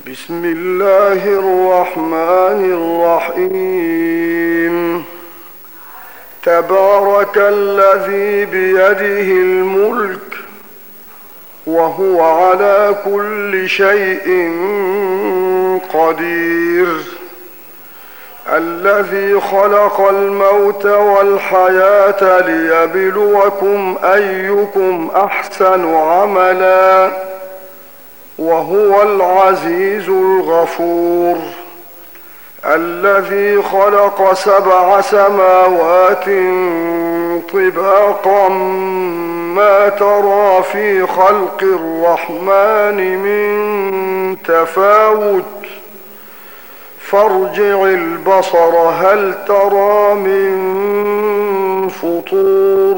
بسم الله الرحمن الرحيم. تبارك الذي بيده الملك وهو على كل شيء قدير. الذي خلق الموت والحياة ليبلوكم أيكم أحسن عملا وهو العزيز الغفور. الذي خلق 7 سماوات طباقا ما ترى في خلق الرحمن من تفاوت فارجع البصر هل ترى من فطور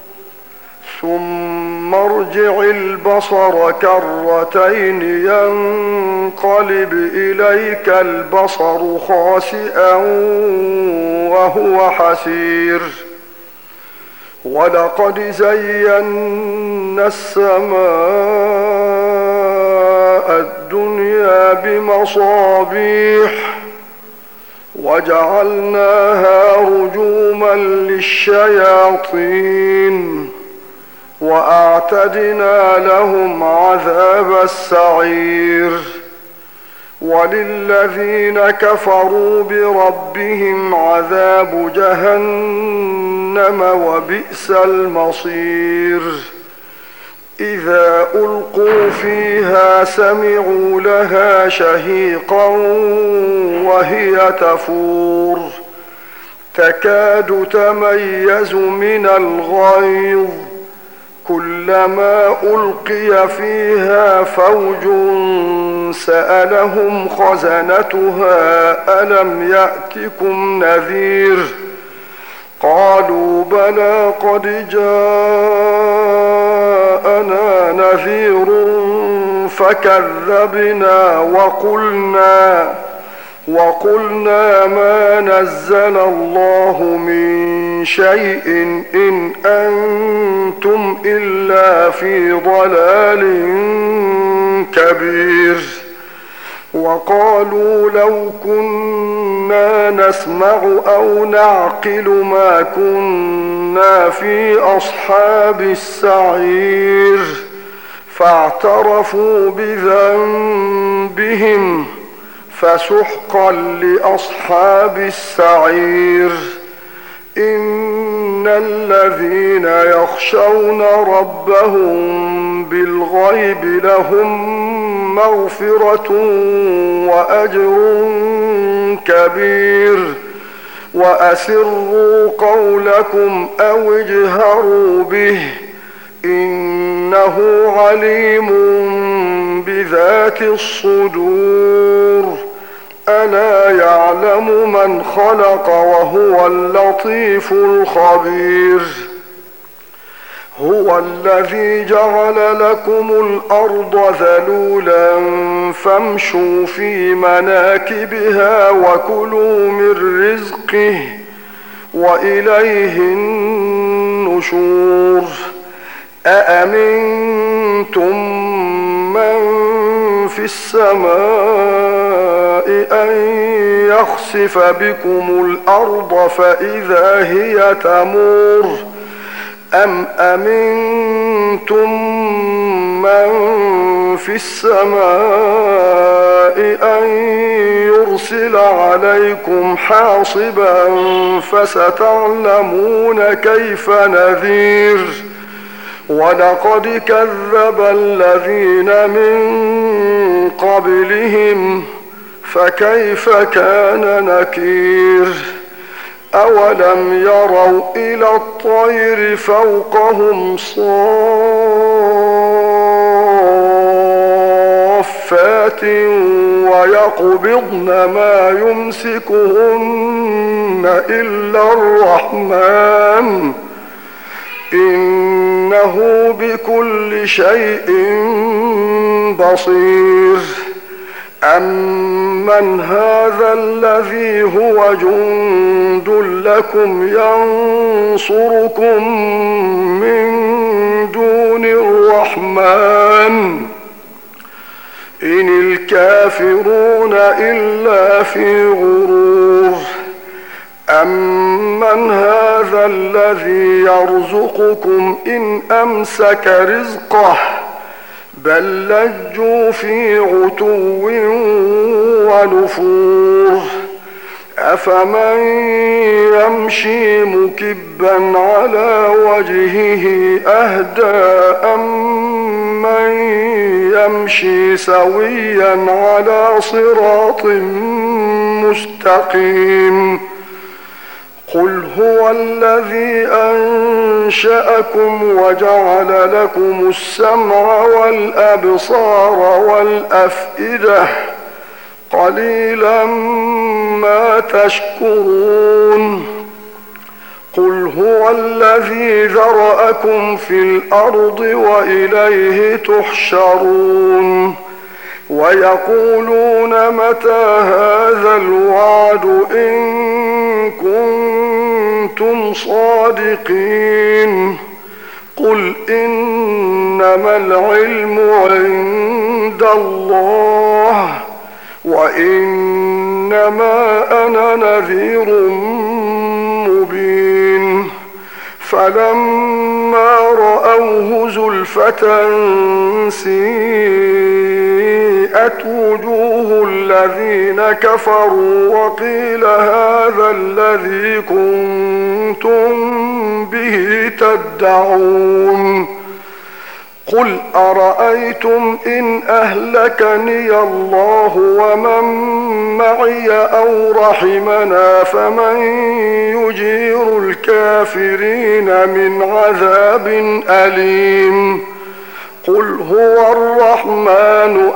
ثم ارجع البصر كرتين ينقلب إليك البصر خاسئا وهو حسير. ولقد زينا السماء الدنيا بمصابيح وجعلناها رجوما للشياطين وأعتدنا لهم عذاب السعير. وللذين كفروا بربهم عذاب جهنم وبئس المصير. إذا ألقوا فيها سمعوا لها شهيقا وهي تفور تكاد تميز من الغيظ كلما ألقي فيها فوج سألهم خزنتها ألم يأتكم نذير قالوا بلى قد جاءنا نذير فكذبنا وقلنا ما نزل الله من شيء إن أنتم إلا في ضلال كبير. وقالوا لو كنا نسمع أو نعقل ما كنا في أصحاب السعير فاعترفوا بذنبهم فسحقا لأصحاب السعير. إن الذين يخشون ربهم بالغيب لهم مغفرة وأجر كبير. وأسروا قولكم أو اجهروا به إنه عليم بذات الصدور. ألا يعلم من خلق وهو اللطيف الخبير. هو الذي جعل لكم الأرض ذلولا فامشوا في مناكبها وكلوا من رزقه وإليه النشور. أأمنتم من في السماء أن يخسف بكم الأرض فإذا هي تمور أم أمنتم من في السماء أن يرسل عليكم حاصبا فستعلمون كيف نذير. ولقد كذب الذين من قبلهم فكيف كان نكير. أولم يروا إلى الطير فوقهم صافات ويقبضن ما يمسكهن إلا الرحمن إنه بكل شيء بصير. أمن هذا الذي هو جند لكم ينصركم من دون الرحمن إن الكافرون إلا في غرور أمن هذا الذي يرزقكم إن أمسك رزقه بل لجوا في عتو ونفور أفمن يمشي مكبا على وجهه أهدى أمن يمشي سويا على صراط مستقيم قل هو الذي أنشأكم وجعل لكم السمع والأبصار والأفئدة قليلا ما تشكرون قل هو الذي ذرأكم في الأرض وإليه تحشرون ويقولون متى هذا الوعد إن كنتم صادقين قل إنما العلم عند الله وإنما أنا نذير مبين فلما رأوه زلفة سيئت وجوه الذين كفروا وقيل هذا الذي كنتم به تدعون قل أرأيتم إن أهلكني الله ومن معي أو رحمنا فمن يجير الكافرين من عذاب أليم قل هو الرحمن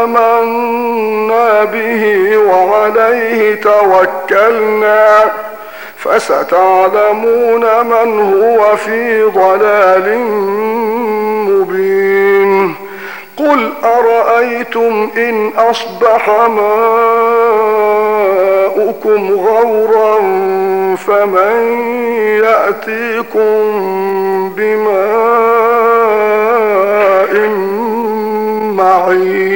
آمنا به وعليه توكلنا فستعلمون من هو في ضلال مبين قل أرأيتم إن أصبح ماؤكم غورا فمن يأتيكم بماء معين